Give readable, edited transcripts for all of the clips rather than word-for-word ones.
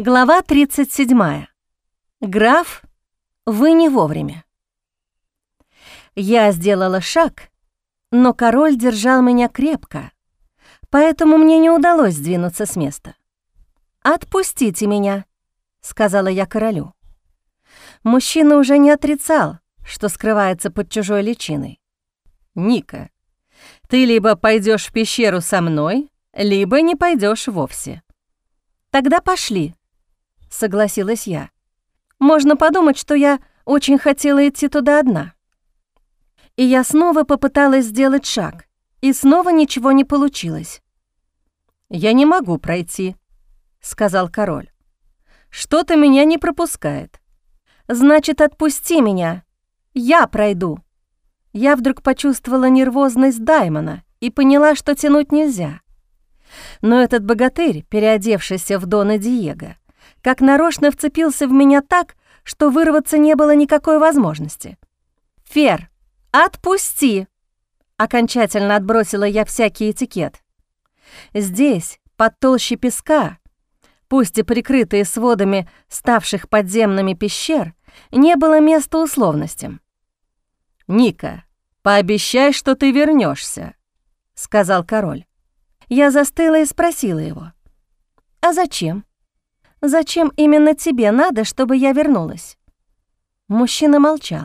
Глава 37. Граф, вы не вовремя. Я сделала шаг, но король держал меня крепко, поэтому мне не удалось сдвинуться с места. «Отпустите меня», — сказала я королю. Мужчина уже не отрицал, что скрывается под чужой личиной. «Ника, ты либо пойдешь в пещеру со мной, либо не пойдешь вовсе». «Тогда пошли», — согласилась я. «Можно подумать, что я очень хотела идти туда одна». И я снова попыталась сделать шаг, и снова ничего не получилось. «Я не могу пройти», — сказал король. «Что-то меня не пропускает». «Значит, отпусти меня. Я пройду». Я вдруг почувствовала нервозность Даймона и поняла, что тянуть нельзя. Но этот богатырь, переодевшийся в Дона Диего, как нарочно вцепился в меня так, что вырваться не было никакой возможности. «Фер, отпусти!» Окончательно отбросила я всякий этикет. Здесь, под толщей песка, пусть и прикрытые сводами ставших подземными пещер, не было места условностям. «Ника, пообещай, что ты вернешься, сказал король. Я застыла и спросила его: «А зачем? Зачем именно тебе надо, чтобы я вернулась?» Мужчина молчал.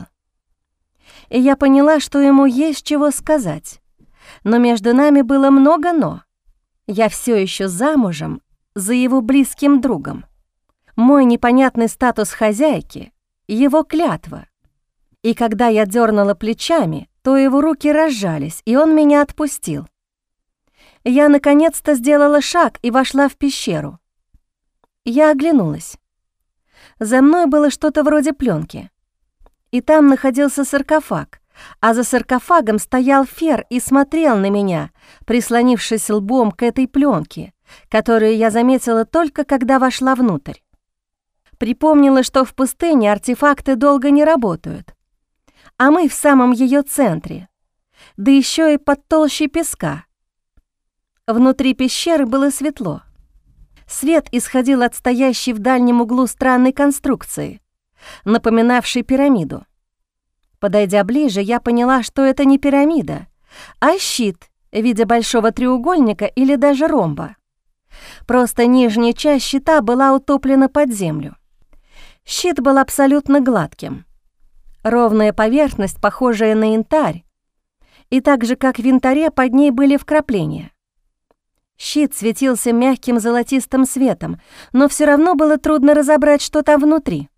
И я поняла, что ему есть чего сказать. Но между нами было много «но». Я все еще замужем за его близким другом. Мой непонятный статус хозяйки, его клятва. И когда я дернула плечами, то его руки разжались, и он меня отпустил. Я наконец-то сделала шаг и вошла в пещеру. Я оглянулась. За мной было что-то вроде пленки. И там находился саркофаг, а за саркофагом стоял Фер и смотрел на меня, прислонившись лбом к этой пленке, которую я заметила только когда вошла внутрь. Припомнила, что в пустыне артефакты долго не работают, а мы в самом ее центре, да еще и под толщей песка. Внутри пещеры было светло. Свет исходил от стоящей в дальнем углу странной конструкции, напоминавшей пирамиду. Подойдя ближе, я поняла, что это не пирамида, а щит в виде большого треугольника или даже ромба. Просто нижняя часть щита была утоплена под землю. Щит был абсолютно гладким. Ровная поверхность, похожая на янтарь, и так же, как в янтаре, под ней были вкрапления. Щит светился мягким золотистым светом, но все равно было трудно разобрать, что там внутри.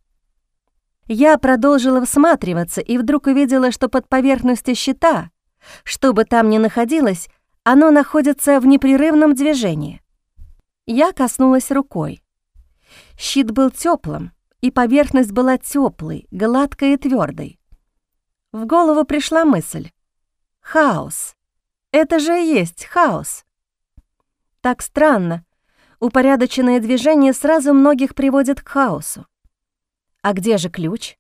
Я продолжила всматриваться и вдруг увидела, что под поверхностью щита, что бы там ни находилось, оно находится в непрерывном движении. Я коснулась рукой. Щит был теплым, и поверхность была теплой, гладкой и твердой. В голову пришла мысль: хаос. Это же и есть хаос. Так странно. Упорядоченное движение сразу многих приводит к хаосу. А где же ключ?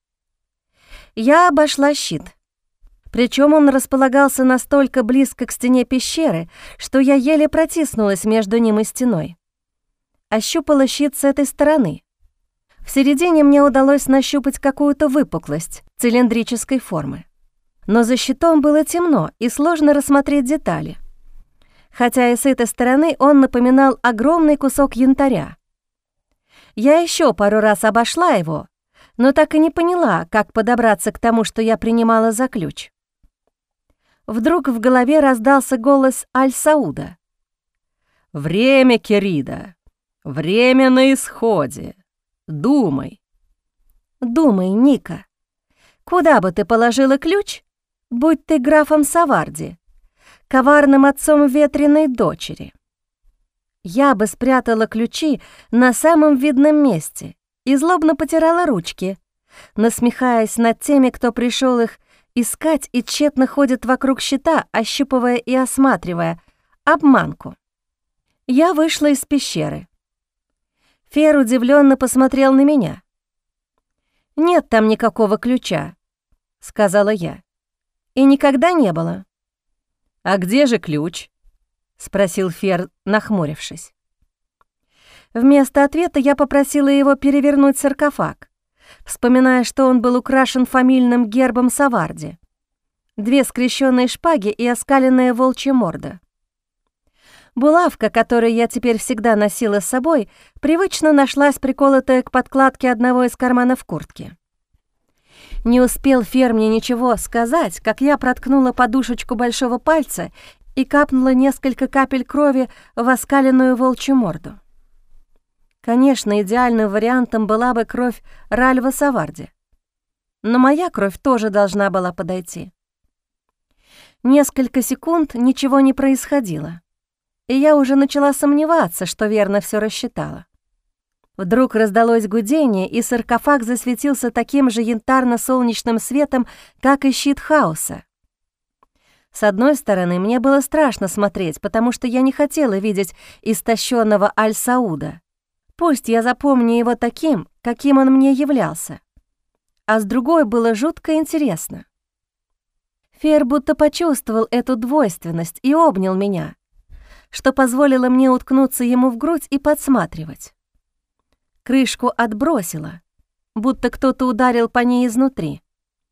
Я обошла щит. Причем он располагался настолько близко к стене пещеры, что я еле протиснулась между ним и стеной. Ощупала щит с этой стороны. В середине мне удалось нащупать какую-то выпуклость цилиндрической формы. Но за щитом было темно и сложно рассмотреть детали. Хотя и с этой стороны он напоминал огромный кусок янтаря. Я еще пару раз обошла его, но так и не поняла, как подобраться к тому, что я принимала за ключ. Вдруг в голове раздался голос Аль-Сауда. «Время, Керида, время на исходе. Думай». «Думай, Ника. Куда бы ты положила ключ, будь ты графом Саварди, коварным отцом ветреной дочери? Я бы спрятала ключи на самом видном месте и злобно потирала ручки, насмехаясь над теми, кто пришел их искать и тщетно ходит вокруг щита, ощупывая и осматривая обманку. Я вышла из пещеры. Фер удивленно посмотрел на меня. «Нет там никакого ключа», — сказала я. «И никогда не было». «А где же ключ?» — спросил Фер, нахмурившись. Вместо ответа я попросила его перевернуть саркофаг, вспоминая, что он был украшен фамильным гербом Саварди. 2 скрещенные шпаги и оскаленная волчья морда. Булавка, которую я теперь всегда носила с собой, привычно нашлась приколотая к подкладке одного из карманов куртки. Не успел Фер мне ничего сказать, как я проткнула подушечку большого пальца и капнула несколько капель крови в оскаленную волчью морду. Конечно, идеальным вариантом была бы кровь Ральва Саварди, но моя кровь тоже должна была подойти. Несколько секунд ничего не происходило, и я уже начала сомневаться, что верно все рассчитала. Вдруг раздалось гудение, и саркофаг засветился таким же янтарно-солнечным светом, как и щит хаоса. С одной стороны, мне было страшно смотреть, потому что я не хотела видеть истощенного Аль-Сауда. Пусть я запомню его таким, каким он мне являлся. А с другой было жутко интересно. Фер будто почувствовал эту двойственность и обнял меня, что позволило мне уткнуться ему в грудь и подсматривать. Крышку отбросило, будто кто-то ударил по ней изнутри.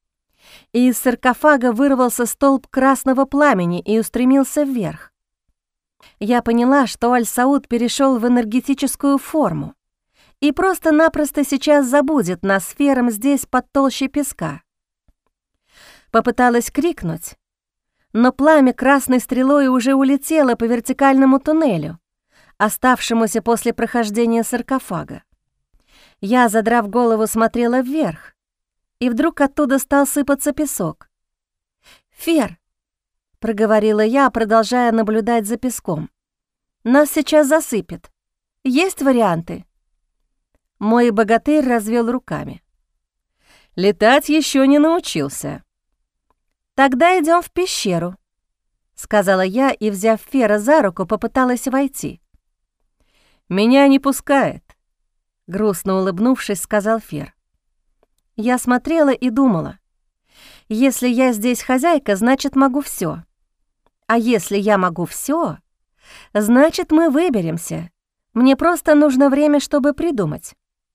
И из саркофага вырвался столб красного пламени и устремился вверх. Я поняла, что Аль-Сауд перешел в энергетическую форму и просто-напросто сейчас забудет нас с Фером здесь под толщей песка. Попыталась крикнуть, но пламя красной стрелой уже улетело по вертикальному туннелю, оставшемуся после прохождения саркофага. Я, задрав голову, смотрела вверх, и вдруг оттуда стал сыпаться песок. «Фер!» — проговорила я, продолжая наблюдать за песком. «Нас сейчас засыпет. Есть варианты?» Мой богатырь развел руками. «Летать еще не научился». «Тогда идем в пещеру», — сказала я и, взяв Фера за руку, попыталась войти. «Меня не пускает», — грустно улыбнувшись, сказал Фер. Я смотрела и думала, если я здесь хозяйка, значит, могу все. А если я могу все, значит, мы выберемся. Мне просто нужно время, чтобы придумать.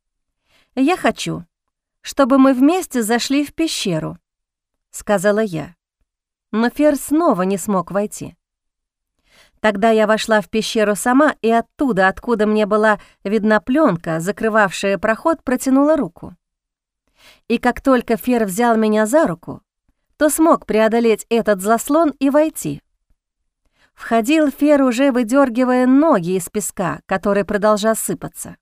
Я хочу, чтобы мы вместе зашли в пещеру, сказала я. Но Фер снова не смог войти. Тогда я вошла в пещеру сама и оттуда, откуда мне была видна пленка, закрывавшая проход, протянула руку. И как только Фер взял меня за руку, то смог преодолеть этот заслон и войти. Входил Фер, уже выдергивая ноги из песка, который продолжал сыпаться.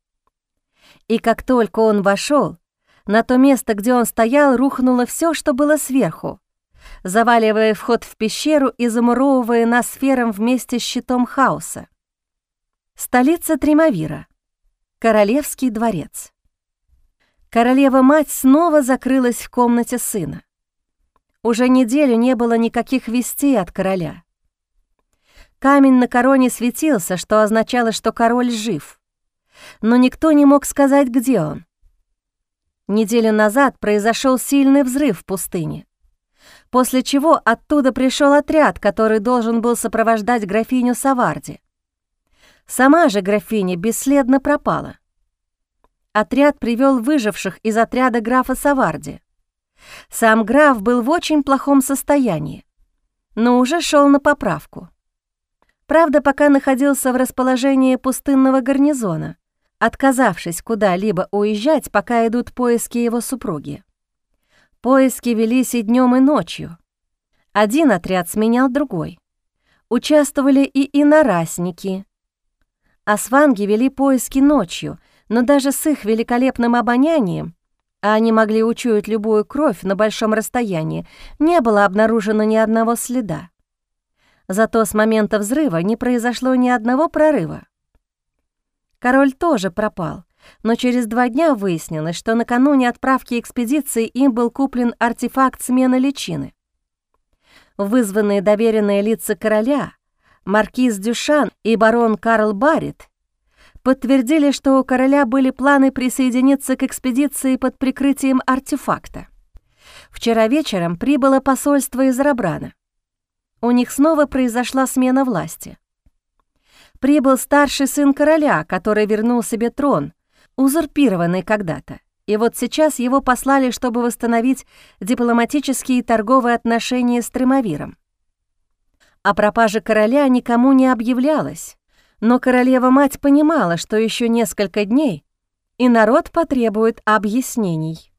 И как только он вошел, на то место, где он стоял, рухнуло все, что было сверху, заваливая вход в пещеру и замуровывая нас с Фером вместе с щитом хаоса. Столица Тримавира. Королевский дворец. Королева-мать снова закрылась в комнате сына. Уже неделю не было никаких вестей от короля. Камень на короне светился, что означало, что король жив. Но никто не мог сказать, где он. Неделю назад произошел сильный взрыв в пустыне, после чего оттуда пришел отряд, который должен был сопровождать графиню Саварди. Сама же графиня бесследно пропала. Отряд привел выживших из отряда графа Саварди. Сам граф был в очень плохом состоянии, но уже шел на поправку. Правда, пока находился в расположении пустынного гарнизона, отказавшись куда-либо уезжать, пока идут поиски его супруги. Поиски велись и днем, и ночью. Один отряд сменял другой. Участвовали и инорасники. Асванги вели поиски ночью, но даже с их великолепным обонянием, а они могли учуять любую кровь на большом расстоянии, не было обнаружено ни одного следа. Зато с момента взрыва не произошло ни одного прорыва. Король тоже пропал, но через 2 дня выяснилось, что накануне отправки экспедиции им был куплен артефакт смены личины. Вызванные доверенные лица короля, маркиз Дюшан и барон Карл Барретт, подтвердили, что у короля были планы присоединиться к экспедиции под прикрытием артефакта. Вчера вечером прибыло посольство из Рабрана. У них снова произошла смена власти. Прибыл старший сын короля, который вернул себе трон, узурпированный когда-то. И вот сейчас его послали, чтобы восстановить дипломатические и торговые отношения с Тремавиром. О пропаже короля никому не объявлялось, но королева-мать понимала, что еще несколько дней, и народ потребует объяснений.